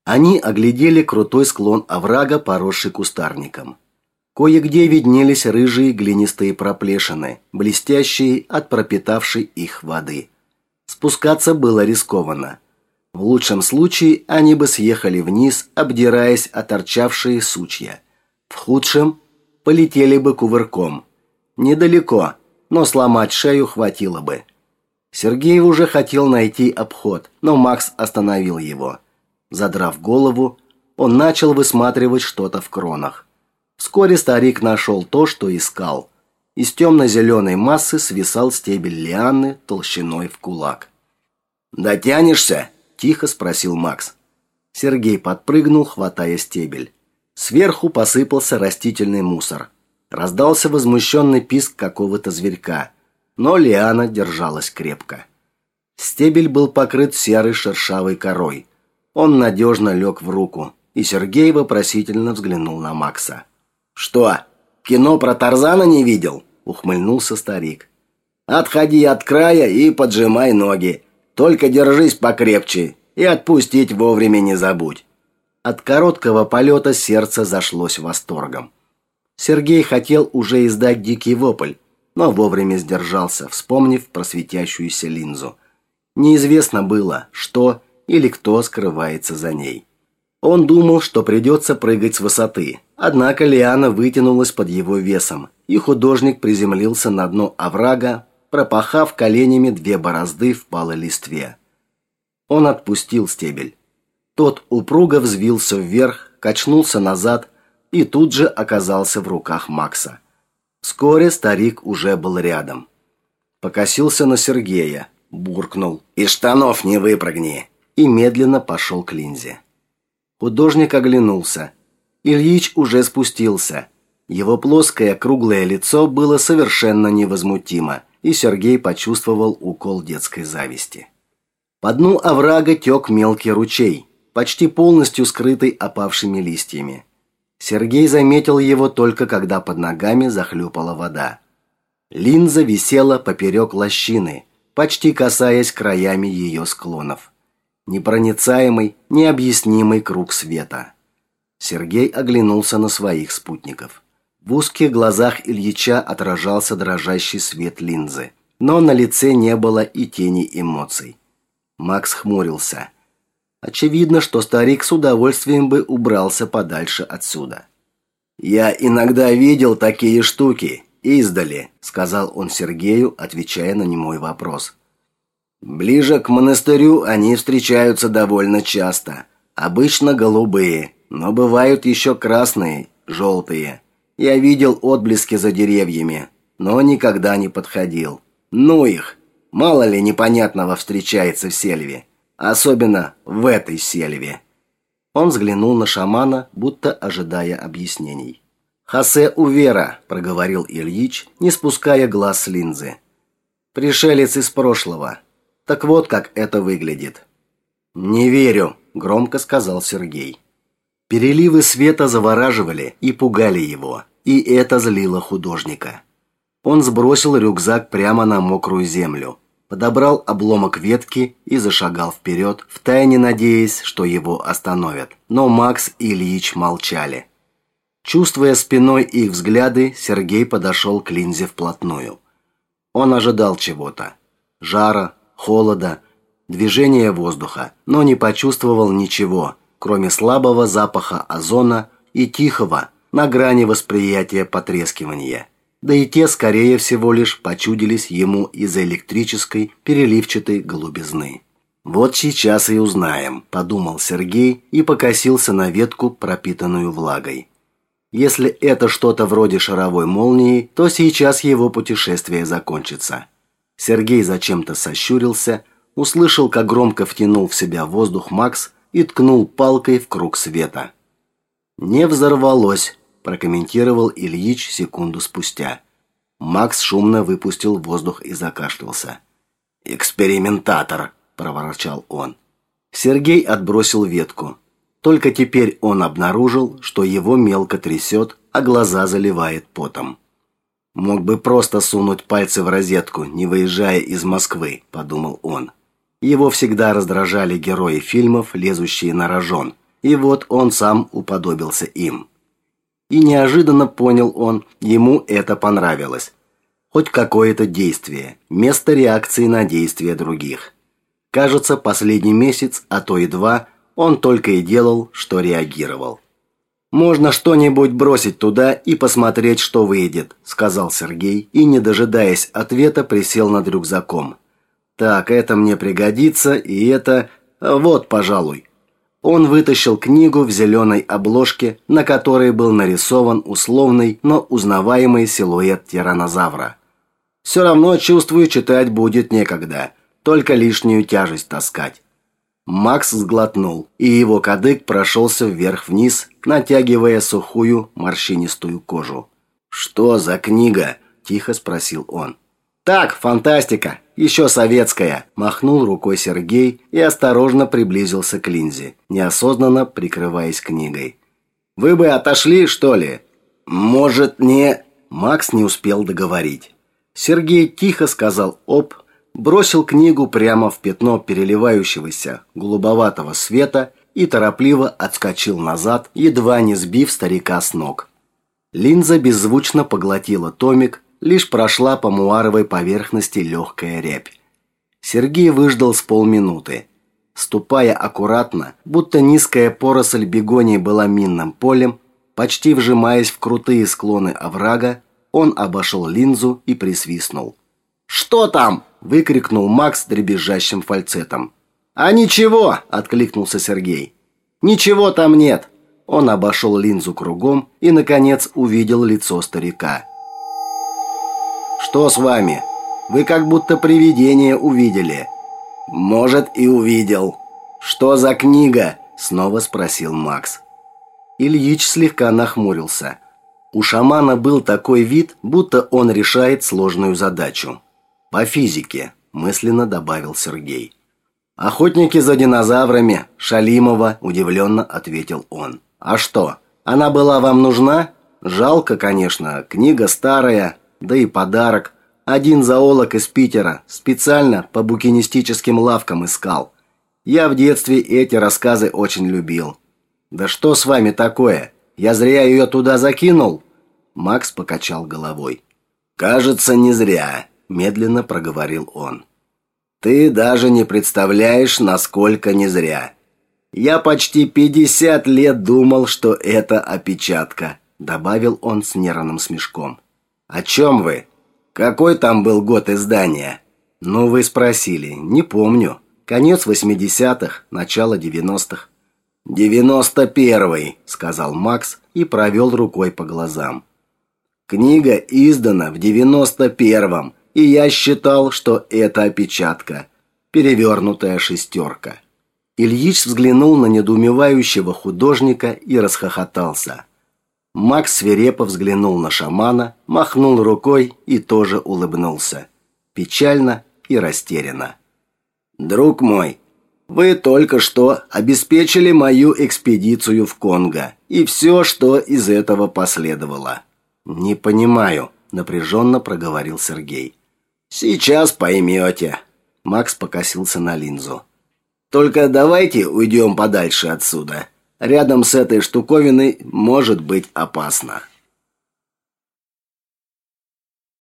Они оглядели крутой склон оврага, поросший кустарником. Кое-где виднелись рыжие глинистые проплешины, блестящие от пропитавшей их воды. Спускаться было рискованно. В лучшем случае они бы съехали вниз, обдираясь о торчавшие сучья. В худшем полетели бы кувырком. Недалеко, но сломать шею хватило бы. Сергей уже хотел найти обход, но Макс остановил его. Задрав голову, он начал высматривать что-то в кронах. Вскоре старик нашел то, что искал. Из темно-зеленой массы свисал стебель лианы толщиной в кулак. «Дотянешься?» – тихо спросил Макс. Сергей подпрыгнул, хватая стебель. Сверху посыпался растительный мусор. Раздался возмущенный писк какого-то зверька, но лиана держалась крепко. Стебель был покрыт серой шершавой корой. Он надежно лег в руку, и Сергей вопросительно взглянул на Макса. «Что, кино про Тарзана не видел?» – ухмыльнулся старик. «Отходи от края и поджимай ноги. Только держись покрепче и отпустить вовремя не забудь». От короткого полета сердце зашлось восторгом. Сергей хотел уже издать дикий вопль, но вовремя сдержался, вспомнив про светящуюся линзу. Неизвестно было, что или кто скрывается за ней. Он думал, что придется прыгать с высоты, однако лиана вытянулась под его весом, и художник приземлился на дно оврага, пропахав коленями 2 борозды в палой листве. Он отпустил стебель. Тот упруго взвился вверх, качнулся назад и тут же оказался в руках Макса. Вскоре старик уже был рядом. Покосился на Сергея, буркнул: «Из штанов не выпрыгни!» и медленно пошел к линзе. Художник оглянулся. Ильич уже спустился. Его плоское круглое лицо было совершенно невозмутимо, и Сергей почувствовал укол детской зависти. По дну оврага тек мелкий ручей, почти полностью скрытый опавшими листьями. Сергей заметил его только когда под ногами захлюпала вода. Линза висела поперек лощины, почти касаясь краями ее склонов. Непроницаемый, необъяснимый круг света. Сергей оглянулся на своих спутников. В узких глазах Ильича отражался дрожащий свет линзы, но на лице не было и тени эмоций. Макс хмурился. Очевидно, что старик с удовольствием бы убрался подальше отсюда. «Я иногда видел такие штуки, издали», — сказал он Сергею, отвечая на немой вопрос. «Ближе к монастырю они встречаются довольно часто. Обычно голубые, но бывают еще красные, желтые. Я видел отблески за деревьями, но никогда не подходил. Ну их, мало ли непонятного встречается в сельве. Особенно в этой сельве». Он взглянул на шамана, будто ожидая объяснений. «Хосе Увера», — проговорил Ильич, не спуская глаз с линзы. «Пришелец из прошлого. Так вот, как это выглядит». «Не верю», — громко сказал Сергей. Переливы света завораживали и пугали его, и это злило художника. Он сбросил рюкзак прямо на мокрую землю, подобрал обломок ветки и зашагал вперед, втайне надеясь, что его остановят. Но Макс и Ильич молчали. Чувствуя спиной их взгляды, Сергей подошел к линзе вплотную. Он ожидал чего-то: жара, холода, движения воздуха, но не почувствовал ничего, кроме слабого запаха озона и тихого, на грани восприятия потрескивания. Да и те, скорее всего, лишь почудились ему из-за электрической переливчатой голубизны. «Вот сейчас и узнаем», – подумал Сергей и покосился на ветку, пропитанную влагой. Если это что-то вроде шаровой молнии, то сейчас его путешествие закончится. Сергей зачем-то сощурился, услышал, как громко втянул в себя воздух Макс и ткнул палкой в круг света. «Не взорвалось», – прокомментировал Ильич секунду спустя. Макс шумно выпустил воздух и закашлялся. «Экспериментатор», – проворчал он. Сергей отбросил ветку. Только теперь он обнаружил, что его мелко трясет, а глаза заливает потом. «Мог бы просто сунуть пальцы в розетку, не выезжая из Москвы», – подумал он. Его всегда раздражали герои фильмов, лезущие на рожон. и вот он сам уподобился им. И неожиданно понял он, ему это понравилось. Хоть какое-то действие, место реакции на действия других. Кажется, последний месяц, а то и 2, он только и делал, что реагировал. «Можно что-нибудь бросить туда и посмотреть, что выйдет», – сказал Сергей и, не дожидаясь ответа, присел над рюкзаком. «Так, это мне пригодится, и это... Вот, пожалуй». Он вытащил книгу в зеленой обложке, на которой был нарисован условный, но узнаваемый силуэт тираннозавра. «Все равно, чувствую, читать будет некогда, только лишнюю тяжесть таскать». Макс сглотнул, и его кадык прошелся вверх-вниз, натягивая сухую морщинистую кожу. «Что за книга?» – тихо спросил он. «Так, фантастика, еще советская», – махнул рукой Сергей и осторожно приблизился к Линзе, неосознанно прикрываясь книгой. «Вы бы отошли, что ли?» «Может, не...» Макс не успел договорить. Сергей тихо сказал «оп», бросил книгу прямо в пятно переливающегося голубоватого света и торопливо отскочил назад, едва не сбив старика с ног. Линза беззвучно поглотила томик, лишь прошла по муаровой поверхности легкая рябь. Сергей выждал с полминуты. Ступая аккуратно, будто низкая поросль бегонии была минным полем, почти вжимаясь в крутые склоны оврага, он обошел Линзу и присвистнул. «Что там?» – выкрикнул Макс дребезжащим фальцетом. «А ничего!» – откликнулся Сергей. «Ничего там нет!» Он обошел Линзу кругом и, наконец, увидел лицо старика. «Что с вами? Вы как будто привидение увидели». «Может, и увидел». «Что за книга?» – снова спросил Макс. Ильич слегка нахмурился. У шамана был такой вид, будто он решает сложную задачу. «По физике», – мысленно добавил Сергей. «Охотники за динозаврами, Шалимова», – удивленно ответил он. «А что, она была вам нужна? Жалко, конечно, книга старая, да и подарок. Один зоолог из Питера специально по букинистическим лавкам искал. Я в детстве эти рассказы очень любил». «Да что с вами такое? Я зря ее туда закинул?» Макс покачал головой. «Кажется, не зря», – медленно проговорил он. «Ты даже не представляешь, насколько не зря. Я почти 50 лет думал, что это опечатка», – добавил он с нервным смешком. «О чем вы? Какой там был год издания?» «Ну, вы спросили. Не помню. Конец 80-х, начало 90-х». «91-й», – сказал Макс и провел рукой по глазам. «Книга издана в 91-м, и я считал, что это опечатка. Перевернутая шестерка». Ильич взглянул на недоумевающего художника и расхохотался. Макс свирепо взглянул на шамана, махнул рукой и тоже улыбнулся. Печально и растерянно. «Друг мой, вы только что обеспечили мою экспедицию в Конго и все, что из этого последовало». «Не понимаю», – напряженно проговорил Сергей. «Сейчас поймете». Макс покосился на Линзу. «Только давайте уйдем подальше отсюда. Рядом с этой штуковиной может быть опасно».